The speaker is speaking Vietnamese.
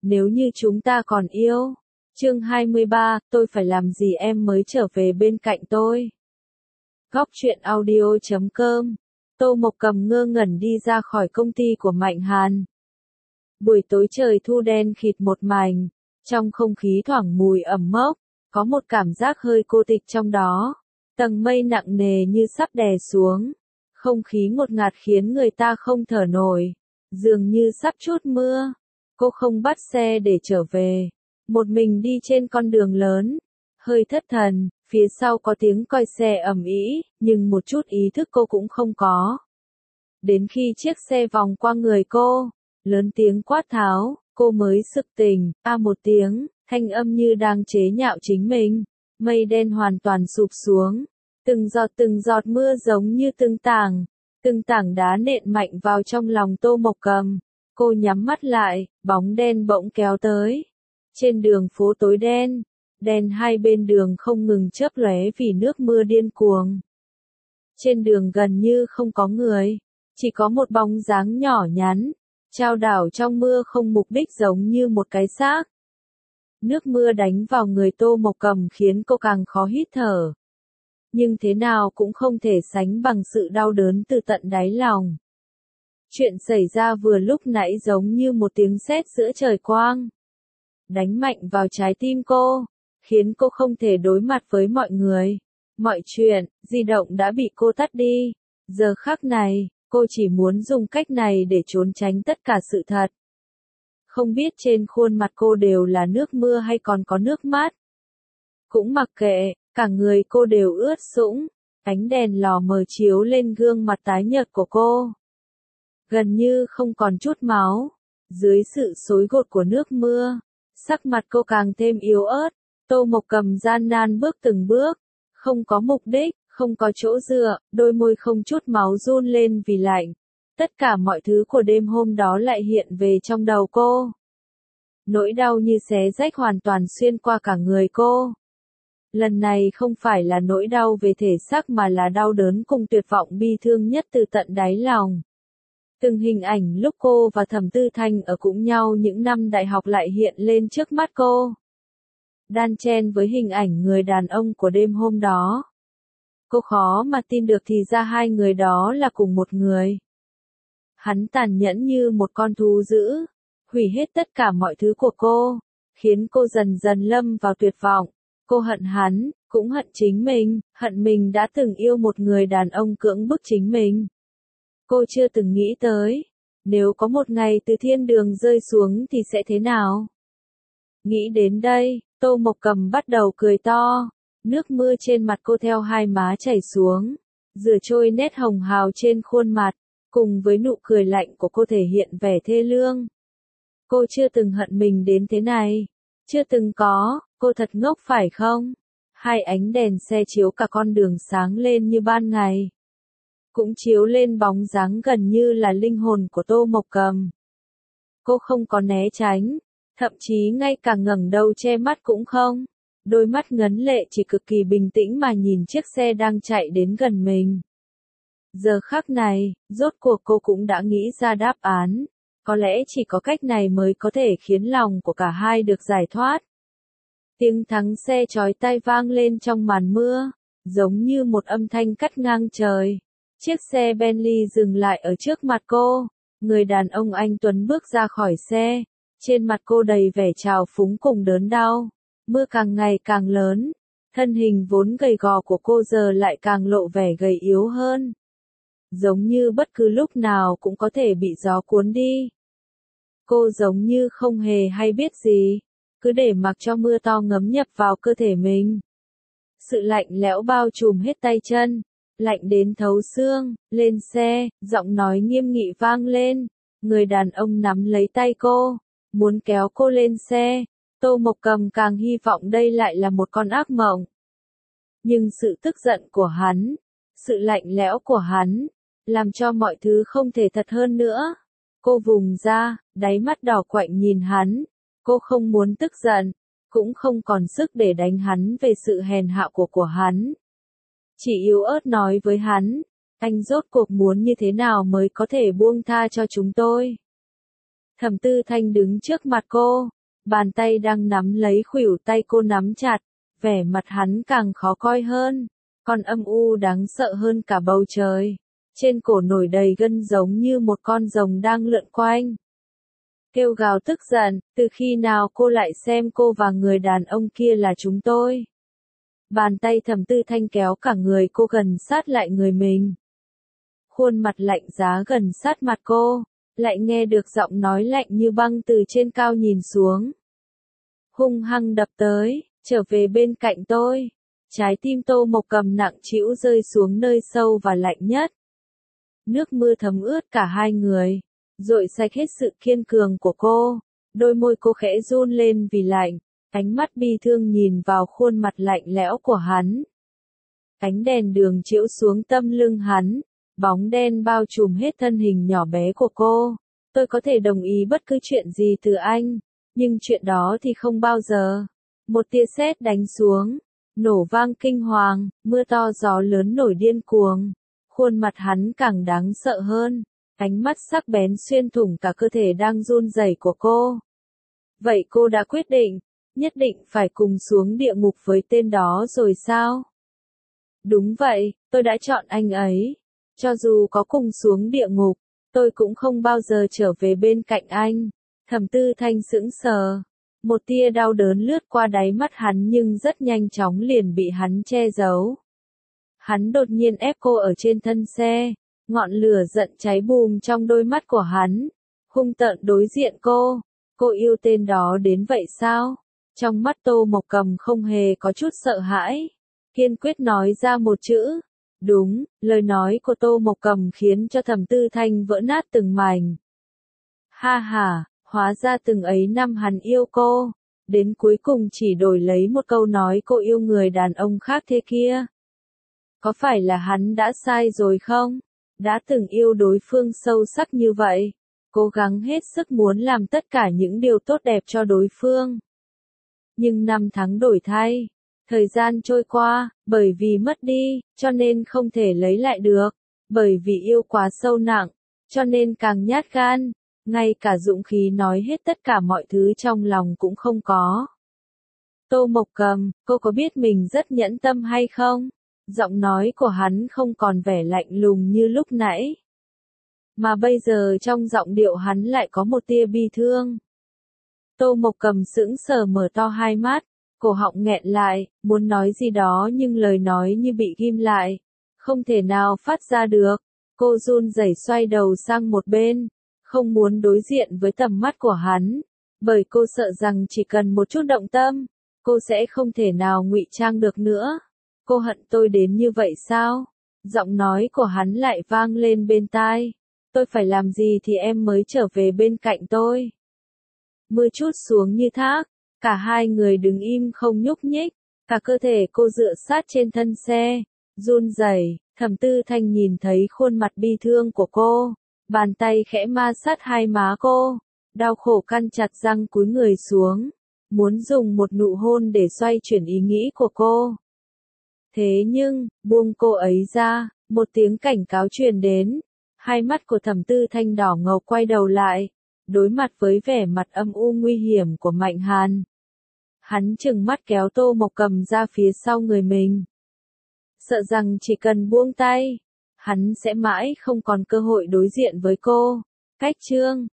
Nếu như chúng ta còn yêu. Chương 23, tôi phải làm gì em mới trở về bên cạnh tôi. Góc truyện audio.com. Tô Mộc Cầm ngơ ngẩn đi ra khỏi công ty của Mạnh Hàn. Buổi tối trời thu đen khịt một mảnh, trong không khí thoảng mùi ẩm mốc, có một cảm giác hơi cô tịch trong đó. Tầng mây nặng nề như sắp đè xuống, không khí ngột ngạt khiến người ta không thở nổi, dường như sắp trút mưa. Cô không bắt xe để trở về, một mình đi trên con đường lớn, hơi thất thần, phía sau có tiếng còi xe ầm ĩ, nhưng một chút ý thức cô cũng không có. Đến khi chiếc xe vòng qua người cô, lớn tiếng quát tháo, cô mới sực tỉnh, một tiếng, thanh âm như đang chế nhạo chính mình. Mây đen hoàn toàn sụp xuống, từng giọt mưa giống như từng tảng đá nện mạnh vào trong lòng Tô Mộc Cầm. Cô nhắm mắt lại, bóng đen bỗng kéo tới. Trên đường phố tối đen, đèn hai bên đường không ngừng chớp lóe vì nước mưa điên cuồng. Trên đường gần như không có người, chỉ có một bóng dáng nhỏ nhắn, chao đảo trong mưa không mục đích giống như một cái xác. Nước mưa đánh vào người Tô Mộc Cầm khiến cô càng khó hít thở. Nhưng thế nào cũng không thể sánh bằng sự đau đớn từ tận đáy lòng. Chuyện xảy ra vừa lúc nãy giống như một tiếng sét giữa trời quang. Đánh mạnh vào trái tim cô, khiến cô không thể đối mặt với mọi người. Mọi chuyện, di động đã bị cô tắt đi. Giờ khắc này, cô chỉ muốn dùng cách này để trốn tránh tất cả sự thật. Không biết trên khuôn mặt cô đều là nước mưa hay còn có nước mắt. Cũng mặc kệ, cả người cô đều ướt sũng, ánh đèn lò mờ chiếu lên gương mặt tái nhợt của cô. Gần như không còn chút máu, dưới sự xối gột của nước mưa, sắc mặt cô càng thêm yếu ớt. Tô Mộc Cầm gian nan bước từng bước, không có mục đích, không có chỗ dựa, đôi môi không chút máu run lên vì lạnh. Tất cả mọi thứ của đêm hôm đó lại hiện về trong đầu cô. Nỗi đau như xé rách hoàn toàn xuyên qua cả người cô. Lần này không phải là nỗi đau về thể xác mà là đau đớn cùng tuyệt vọng bi thương nhất từ tận đáy lòng. Từng hình ảnh lúc cô và Thẩm Tư Thanh ở cùng nhau những năm đại học lại hiện lên trước mắt cô. Đan chen với hình ảnh người đàn ông của đêm hôm đó. Cô khó mà tin được thì ra hai người đó là cùng một người. Hắn tàn nhẫn như một con thú dữ, hủy hết tất cả mọi thứ của cô, khiến cô dần dần lâm vào tuyệt vọng. Cô hận hắn, cũng hận chính mình, hận mình đã từng yêu một người đàn ông cưỡng bức chính mình. Cô chưa từng nghĩ tới, nếu có một ngày từ thiên đường rơi xuống thì sẽ thế nào? Nghĩ đến đây, Tô Mộc Cầm bắt đầu cười to, nước mưa trên mặt cô theo hai má chảy xuống, rửa trôi nét hồng hào trên khuôn mặt, cùng với nụ cười lạnh của cô thể hiện vẻ thê lương. Cô chưa từng hận mình đến thế này, chưa từng có, cô thật ngốc phải không? Hai ánh đèn xe chiếu cả con đường sáng lên như ban ngày. Cũng chiếu lên bóng dáng gần như là linh hồn của Tô Mộc Cầm. Cô không có né tránh, thậm chí ngay cả ngẩng đầu che mắt cũng không. Đôi mắt ngấn lệ chỉ cực kỳ bình tĩnh mà nhìn chiếc xe đang chạy đến gần mình. Giờ khắc này, rốt cuộc cô cũng đã nghĩ ra đáp án. Có lẽ chỉ có cách này mới có thể khiến lòng của cả hai được giải thoát. Tiếng thắng xe chói tai vang lên trong màn mưa, giống như một âm thanh cắt ngang trời. Chiếc xe Bentley dừng lại ở trước mặt cô. Người đàn ông anh tuấn bước ra khỏi xe. Trên mặt cô đầy vẻ trào phúng cùng đớn đau. Mưa càng ngày càng lớn. Thân hình vốn gầy gò của cô giờ lại càng lộ vẻ gầy yếu hơn. Giống như bất cứ lúc nào cũng có thể bị gió cuốn đi. Cô giống như không hề hay biết gì. Cứ để mặc cho mưa to ngấm nhập vào cơ thể mình. Sự lạnh lẽo bao trùm hết tay chân. Lạnh đến thấu xương, lên xe, giọng nói nghiêm nghị vang lên. Người đàn ông nắm lấy tay cô, muốn kéo cô lên xe. Tô Mộc Cầm càng hy vọng đây lại là một con ác mộng. Nhưng sự tức giận của hắn, sự lạnh lẽo của hắn, làm cho mọi thứ không thể thật hơn nữa. Cô vùng ra, đáy mắt đỏ quạnh nhìn hắn. Cô không muốn tức giận, cũng không còn sức để đánh hắn về sự hèn hạ của hắn. Chỉ yếu ớt nói với hắn, anh rốt cuộc muốn như thế nào mới có thể buông tha cho chúng tôi. Thẩm Tư Thanh đứng trước mặt cô, bàn tay đang nắm lấy khuỷu tay cô nắm chặt, vẻ mặt hắn càng khó coi hơn, còn âm u đáng sợ hơn cả bầu trời. Trên cổ nổi đầy gân giống như một con rồng đang lượn quanh. Kêu gào tức giận, từ khi nào cô lại xem cô và người đàn ông kia là chúng tôi? Bàn tay Thẩm Tư Thanh kéo cả người cô gần sát lại người mình. Khuôn mặt lạnh giá gần sát mặt cô, lại nghe được giọng nói lạnh như băng từ trên cao nhìn xuống. Hung hăng đập tới, trở về bên cạnh tôi. Trái tim Tô Mộc Cầm nặng trĩu rơi xuống nơi sâu và lạnh nhất. Nước mưa thấm ướt cả hai người, dội sạch hết sự kiên cường của cô. Đôi môi cô khẽ run lên vì lạnh, ánh mắt bi thương nhìn vào khuôn mặt lạnh lẽo của hắn. Ánh đèn đường chiếu xuống tâm lưng hắn, bóng đen bao trùm hết thân hình nhỏ bé của cô. Tôi có thể đồng ý bất cứ chuyện gì từ anh, nhưng chuyện đó thì không bao giờ. Một tia sét đánh xuống, nổ vang kinh hoàng, mưa to gió lớn nổi điên cuồng. Khuôn mặt hắn càng đáng sợ hơn, ánh mắt sắc bén xuyên thủng cả cơ thể đang run rẩy của cô. Vậy cô đã quyết định, nhất định phải cùng xuống địa ngục với tên đó rồi sao? Đúng vậy, tôi đã chọn anh ấy. Cho dù có cùng xuống địa ngục, tôi cũng không bao giờ trở về bên cạnh anh. Thẩm Tư Thanh sững sờ. Một tia đau đớn lướt qua đáy mắt hắn nhưng rất nhanh chóng liền bị hắn che giấu. Hắn đột nhiên ép cô ở trên thân xe, ngọn lửa giận cháy bùng trong đôi mắt của hắn, hung tợn đối diện cô. Cô yêu tên đó đến vậy sao? Trong mắt Tô Mộc Cầm không hề có chút sợ hãi, kiên quyết nói ra một chữ. Đúng, lời nói của Tô Mộc Cầm khiến cho Thẩm Tư Thanh vỡ nát từng mảnh. Ha ha, hóa ra từng ấy năm hắn yêu cô, đến cuối cùng chỉ đổi lấy một câu nói cô yêu người đàn ông khác thế kia. Có phải là hắn đã sai rồi không? Đã từng yêu đối phương sâu sắc như vậy, cố gắng hết sức muốn làm tất cả những điều tốt đẹp cho đối phương. Nhưng năm tháng đổi thay, thời gian trôi qua, bởi vì mất đi, cho nên không thể lấy lại được, bởi vì yêu quá sâu nặng, cho nên càng nhát gan, ngay cả dũng khí nói hết tất cả mọi thứ trong lòng cũng không có. Tô Mộc Cầm, cô có biết mình rất nhẫn tâm hay không? Giọng nói của hắn không còn vẻ lạnh lùng như lúc nãy, mà bây giờ trong giọng điệu hắn lại có một tia bi thương. Tô Mộc Cầm sững sờ mở to hai mắt, cổ họng nghẹn lại, muốn nói gì đó nhưng lời nói như bị ghim lại, không thể nào phát ra được. Cô run rẩy xoay đầu sang một bên, không muốn đối diện với tầm mắt của hắn, bởi cô sợ rằng chỉ cần một chút động tâm, cô sẽ không thể nào ngụy trang được nữa. Cô hận tôi đến như vậy sao? Giọng nói của hắn lại vang lên bên tai. Tôi phải làm gì thì em mới trở về bên cạnh tôi? Mưa trút xuống như thác, cả hai người đứng im không nhúc nhích, cả cơ thể cô dựa sát trên thân xe, run rẩy. Thẩm Tư Thanh nhìn thấy khuôn mặt bi thương của cô, bàn tay khẽ ma sát hai má cô, đau khổ căn chặt răng cúi người xuống, muốn dùng một nụ hôn để xoay chuyển ý nghĩ của cô. Thế nhưng, buông cô ấy ra, một tiếng cảnh cáo truyền đến, hai mắt của Thẩm Tư Thanh đỏ ngầu quay đầu lại, đối mặt với vẻ mặt âm u nguy hiểm của Mạnh Hàn. Hắn trừng mắt kéo Tô Mộc Cầm ra phía sau người mình. Sợ rằng chỉ cần buông tay, hắn sẽ mãi không còn cơ hội đối diện với cô. Cách chương